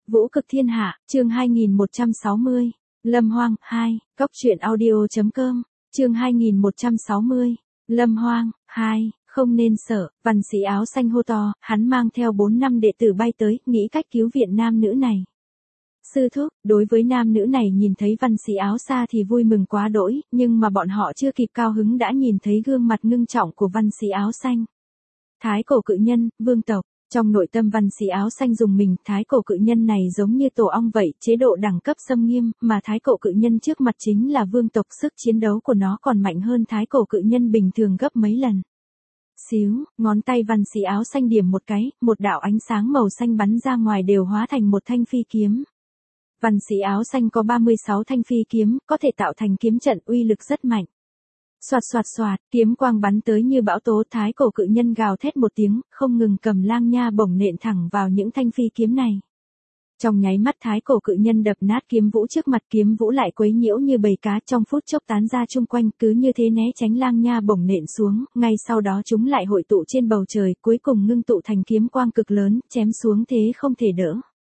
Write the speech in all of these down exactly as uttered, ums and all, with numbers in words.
Vũ cực thiên hạ, chương hai nghìn một trăm sáu mươi. Lâm Hoang, hai, Cóc truyện audio chấm com, chương hai nghìn một trăm sáu mươi. Lâm Hoang, hai, không nên sợ, văn sĩ áo xanh hô to, hắn mang theo bốn năm đệ tử bay tới, nghĩ cách cứu viện nam nữ này. Sư thúc, đối với nam nữ này nhìn thấy văn sĩ áo xa thì vui mừng quá đỗi, nhưng mà bọn họ chưa kịp cao hứng đã nhìn thấy gương mặt ngưng trọng của văn sĩ áo xanh. Thái cổ cự nhân, vương tộc. Trong nội tâm văn sĩ áo xanh dùng mình, thái cổ cự nhân này giống như tổ ong vậy, chế độ đẳng cấp xâm nghiêm, mà thái cổ cự nhân trước mặt chính là vương tộc, sức chiến đấu của nó còn mạnh hơn thái cổ cự nhân bình thường gấp mấy lần. Xíu, ngón tay văn sĩ áo xanh điểm một cái, một đạo ánh sáng màu xanh bắn ra ngoài đều hóa thành một thanh phi kiếm. Văn sĩ áo xanh có ba mươi sáu thanh phi kiếm, có thể tạo thành kiếm trận, uy lực rất mạnh. Soạt soạt soạt, kiếm quang bắn tới như bão tố, thái cổ cự nhân gào thét một tiếng, không ngừng cầm lang nha bổng nện thẳng vào những thanh phi kiếm này. Trong nháy mắt thái cổ cự nhân đập nát kiếm vũ trước mặt, kiếm vũ lại quấy nhiễu như bầy cá, trong phút chốc tán ra chung quanh, cứ như thế né tránh lang nha bổng nện xuống, ngay sau đó chúng lại hội tụ trên bầu trời, cuối cùng ngưng tụ thành kiếm quang cực lớn, chém xuống thế không thể đỡ.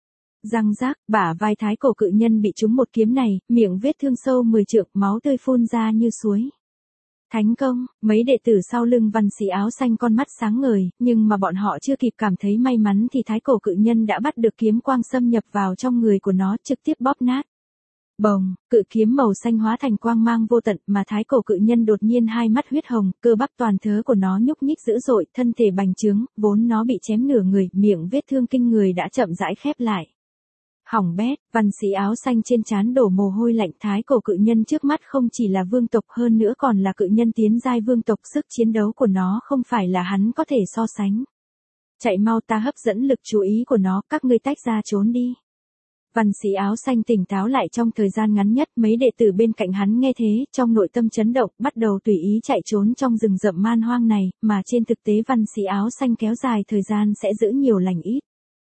Răng rác, bả vai thái cổ cự nhân bị trúng một kiếm này, miệng vết thương sâu mười trượng, máu tươi phun ra như suối. Thành công, mấy đệ tử sau lưng văn sĩ áo xanh con mắt sáng ngời, nhưng mà bọn họ chưa kịp cảm thấy may mắn thì thái cổ cự nhân đã bắt được kiếm quang xâm nhập vào trong người của nó, trực tiếp bóp nát. Bồng, cự kiếm màu xanh hóa thành quang mang vô tận, mà thái cổ cự nhân đột nhiên hai mắt huyết hồng, cơ bắp toàn thớ của nó nhúc nhích dữ dội, thân thể bành trướng, vốn nó bị chém nửa người, miệng vết thương kinh người đã chậm rãi khép lại. Hỏng bét, văn sĩ áo xanh trên trán đổ mồ hôi lạnh, thái cổ cự nhân trước mắt không chỉ là vương tộc, hơn nữa còn là cự nhân tiến giai vương tộc, sức chiến đấu của nó không phải là hắn có thể so sánh. Chạy mau, ta hấp dẫn lực chú ý của nó, các ngươi tách ra trốn đi. Văn sĩ áo xanh tỉnh táo lại trong thời gian ngắn nhất, mấy đệ tử bên cạnh hắn nghe thế, trong nội tâm chấn động, bắt đầu tùy ý chạy trốn trong rừng rậm man hoang này, mà trên thực tế văn sĩ áo xanh kéo dài thời gian sẽ giữ nhiều lành ít.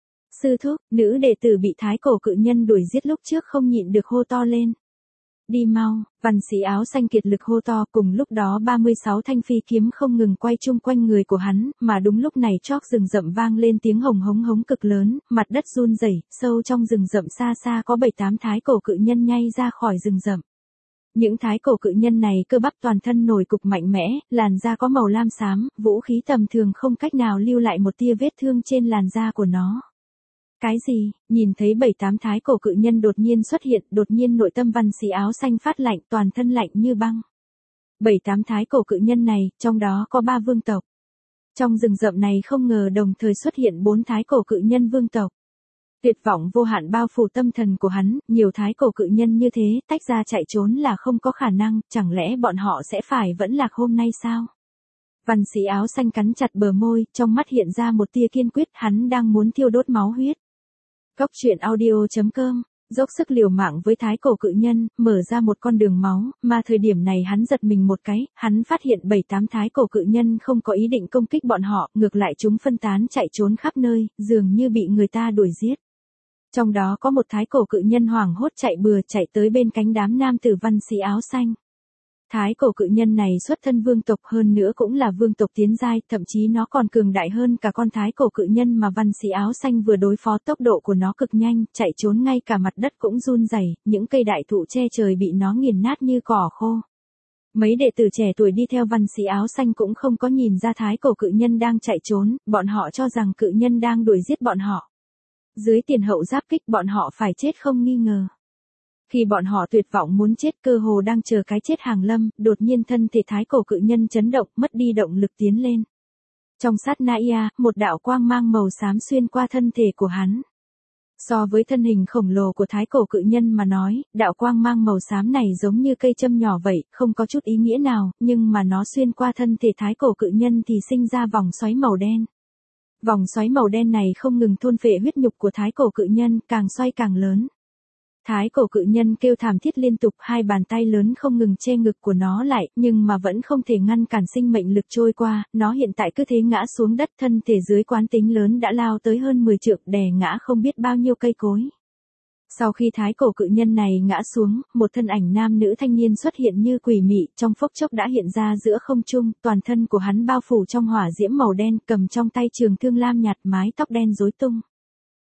Sư thúc, nữ đệ tử bị thái cổ cự nhân đuổi giết lúc trước không nhịn được hô to lên. Đi mau, văn sĩ áo xanh kiệt lực hô to, cùng lúc đó ba mươi sáu thanh phi kiếm không ngừng quay chung quanh người của hắn, mà đúng lúc này chóp rừng rậm vang lên tiếng hồng hống hống cực lớn, mặt đất run rẩy, sâu trong rừng rậm xa xa có bảy tám thái cổ cự nhân nhây ra khỏi rừng rậm. Những thái cổ cự nhân này cơ bắp toàn thân nổi cục mạnh mẽ, làn da có màu lam xám, vũ khí tầm thường không cách nào lưu lại một tia vết thương trên làn da của nó. Cái gì? Nhìn thấy bảy tám thái cổ cự nhân đột nhiên xuất hiện, đột nhiên nội tâm văn sĩ áo xanh phát lạnh, toàn thân lạnh như băng. Bảy tám thái cổ cự nhân này, trong đó có ba vương tộc. Trong rừng rậm này không ngờ đồng thời xuất hiện bốn thái cổ cự nhân vương tộc. Tuyệt vọng vô hạn bao phủ tâm thần của hắn, nhiều thái cổ cự nhân như thế, tách ra chạy trốn là không có khả năng, chẳng lẽ bọn họ sẽ phải vẫn lạc hôm nay sao? Văn sĩ áo xanh cắn chặt bờ môi, trong mắt hiện ra một tia kiên quyết, hắn đang muốn thiêu đốt máu huyết. Cóc truyện audio chấm com, dốc sức liều mạng với thái cổ cự nhân, mở ra một con đường máu, mà thời điểm này hắn giật mình một cái, hắn phát hiện bảy tám thái cổ cự nhân không có ý định công kích bọn họ, ngược lại chúng phân tán chạy trốn khắp nơi, dường như bị người ta đuổi giết. Trong đó có một thái cổ cự nhân hoảng hốt chạy bừa chạy tới bên cánh đám nam tử văn sĩ áo xanh. Thái cổ cự nhân này xuất thân vương tộc, hơn nữa cũng là vương tộc tiến giai, thậm chí nó còn cường đại hơn cả con thái cổ cự nhân mà văn sĩ áo xanh vừa đối phó, tốc độ của nó cực nhanh, chạy trốn ngay cả mặt đất cũng run rẩy, những cây đại thụ che trời bị nó nghiền nát như cỏ khô. Mấy đệ tử trẻ tuổi đi theo văn sĩ áo xanh cũng không có nhìn ra thái cổ cự nhân đang chạy trốn, bọn họ cho rằng cự nhân đang đuổi giết bọn họ. Dưới tiền hậu giáp kích bọn họ phải chết không nghi ngờ. Khi bọn họ tuyệt vọng muốn chết, cơ hồ đang chờ cái chết hàng lâm, đột nhiên thân thể thái cổ cự nhân chấn động, mất đi động lực tiến lên. Trong sát na ia, một đạo quang mang màu xám xuyên qua thân thể của hắn. So với thân hình khổng lồ của thái cổ cự nhân mà nói, đạo quang mang màu xám này giống như cây châm nhỏ vậy, không có chút ý nghĩa nào, nhưng mà nó xuyên qua thân thể thái cổ cự nhân thì sinh ra vòng xoáy màu đen. Vòng xoáy màu đen này không ngừng thôn phệ huyết nhục của thái cổ cự nhân, càng xoay càng lớn. Thái cổ cự nhân kêu thảm thiết liên tục, hai bàn tay lớn không ngừng che ngực của nó lại, nhưng mà vẫn không thể ngăn cản sinh mệnh lực trôi qua, nó hiện tại cứ thế ngã xuống đất, thân thể dưới quán tính lớn đã lao tới hơn mười trượng, đè ngã không biết bao nhiêu cây cối. Sau khi thái cổ cự nhân này ngã xuống, một thân ảnh nam nữ thanh niên xuất hiện như quỷ mị, trong phốc chốc đã hiện ra giữa không trung, toàn thân của hắn bao phủ trong hỏa diễm màu đen, cầm trong tay trường thương lam nhạt, mái tóc đen rối tung.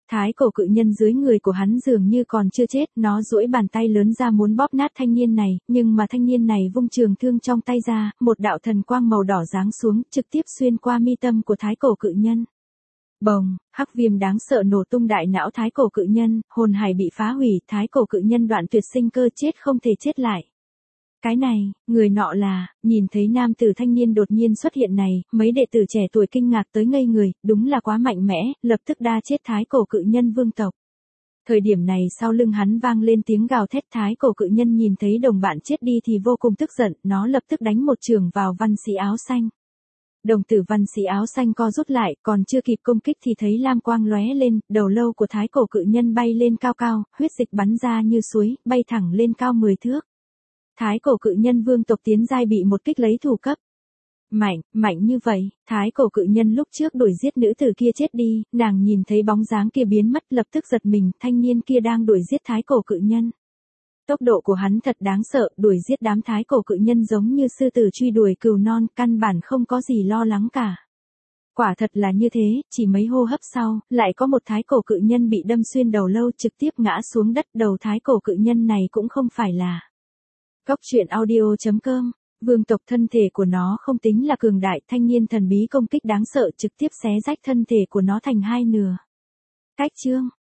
Thái cổ cự nhân dưới người của hắn dường như còn chưa chết, nó duỗi bàn tay lớn ra muốn bóp nát thanh niên này, nhưng mà thanh niên này vung trường thương trong tay ra, một đạo thần quang màu đỏ giáng xuống, trực tiếp xuyên qua mi tâm của thái cổ cự nhân. Bồng, hắc viêm đáng sợ nổ tung đại não thái cổ cự nhân, hồn hải bị phá hủy, thái cổ cự nhân đoạn tuyệt sinh cơ chết không thể chết lại. Cái này, người nọ là, nhìn thấy nam tử thanh niên đột nhiên xuất hiện này, mấy đệ tử trẻ tuổi kinh ngạc tới ngây người, đúng là quá mạnh mẽ, lập tức đa chết thái cổ cự nhân vương tộc. Thời điểm này sau lưng hắn vang lên tiếng gào thét, thái cổ cự nhân nhìn thấy đồng bạn chết đi thì vô cùng tức giận, nó lập tức đánh một chưởng vào văn sĩ áo xanh. Đồng tử văn sĩ áo xanh co rút lại, còn chưa kịp công kích thì thấy lam quang lóe lên, đầu lâu của thái cổ cự nhân bay lên cao cao, huyết dịch bắn ra như suối, bay thẳng lên cao mười thước. Thái cổ cự nhân vương tộc tiến giai bị một kích lấy thủ cấp. Mạnh, mạnh như vậy, thái cổ cự nhân lúc trước đuổi giết nữ tử kia chết đi, nàng nhìn thấy bóng dáng kia biến mất lập tức giật mình, thanh niên kia đang đuổi giết thái cổ cự nhân. Tốc độ của hắn thật đáng sợ, đuổi giết đám thái cổ cự nhân giống như sư tử truy đuổi cừu non, căn bản không có gì lo lắng cả. Quả thật là như thế, chỉ mấy hô hấp sau, lại có một thái cổ cự nhân bị đâm xuyên đầu lâu trực tiếp ngã xuống đất, đầu thái cổ cự nhân này cũng không phải là Cốc truyện audio chấm com, vương tộc thân thể của nó không tính là cường đại, thanh niên thần bí công kích đáng sợ trực tiếp xé rách thân thể của nó thành hai nửa. Cách chương